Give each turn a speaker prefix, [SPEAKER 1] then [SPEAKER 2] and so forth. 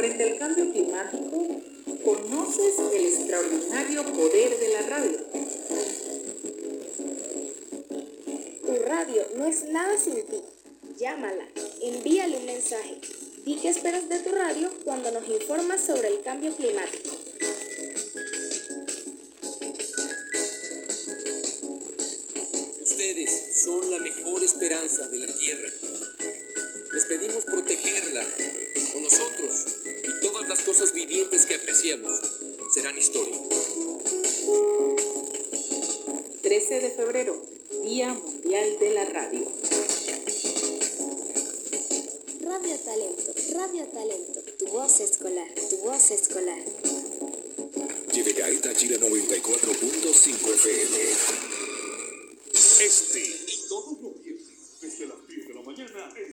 [SPEAKER 1] Frente al cambio climático, ¿conoces el extraordinario poder de la radio?
[SPEAKER 2] Tu radio no es nada sin ti. Llámala, envíale un mensaje. Di qué esperas de tu radio cuando nos informas sobre el cambio climático.
[SPEAKER 3] Ustedes son la mejor esperanza de la Tierra. Les pedimos protegerla, o nosotros y todas las cosas vivientes que apreciamos serán historia.
[SPEAKER 1] 13 de febrero, Día Mundial de la Radio.
[SPEAKER 2] Radio Talento, tu voz escolar, tu voz escolar.
[SPEAKER 4] Táchira 94.5 FM.
[SPEAKER 5] Este